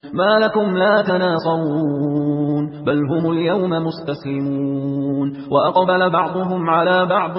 ما لكم لا تناصرون بل هم اليوم مستسلمون وأقبل بعضهم على بعض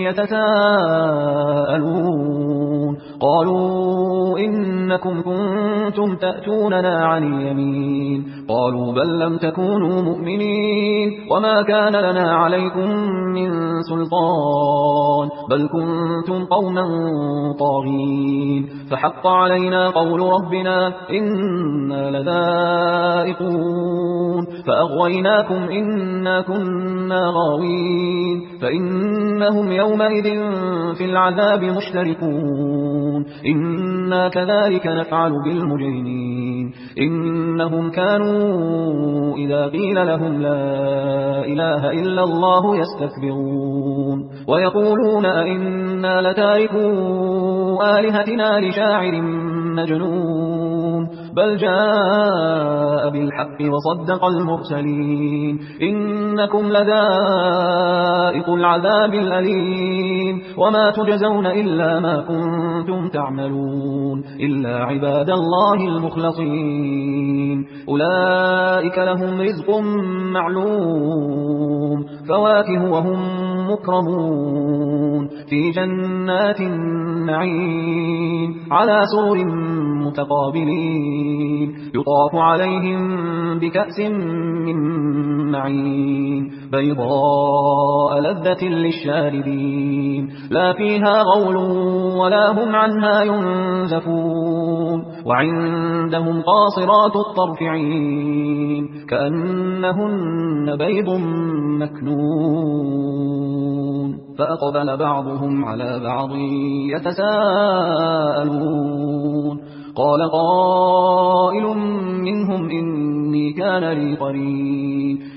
يتساءلون قالوا إنكم كنتم تأتوننا عن اليمين قالوا بل لم تكونوا مؤمنين وما كان لنا عليكم من سلطان بل كنتم قوما طاغين فحق علينا قول ربنا إنا لذائقون فأغويناكم إنا كنا غاوين فإنهم يومئذ في العذاب مشتركون إنا كذلك نفعل بالمجرمين إنهم كانوا إذا قيل لهم لا إله إلا الله يستكبرون ويقولون أئنا لتاركو آلهتنا لشاعر مجنون بل جاء بالحق وصدق المرسلين إنكم لذائق العذاب الأليم وما تجزون إلا ما كنتم تعملون إلا عباد الله المخلصين أولئك لهم رزق معلوم فواكه وهم مكرمون في جنات النعيم على سرر متقابلين يطاف عليهم بكأس من معين بيضاء لذة للشاربين لا فيها غول ولا هم عنها ينزفون وعندهم قاصرات الطرف عين كأنهن بيض مكنون فأقبل بعضهم على بعض يتساءلون قال قائل منهم إني كان لي قرين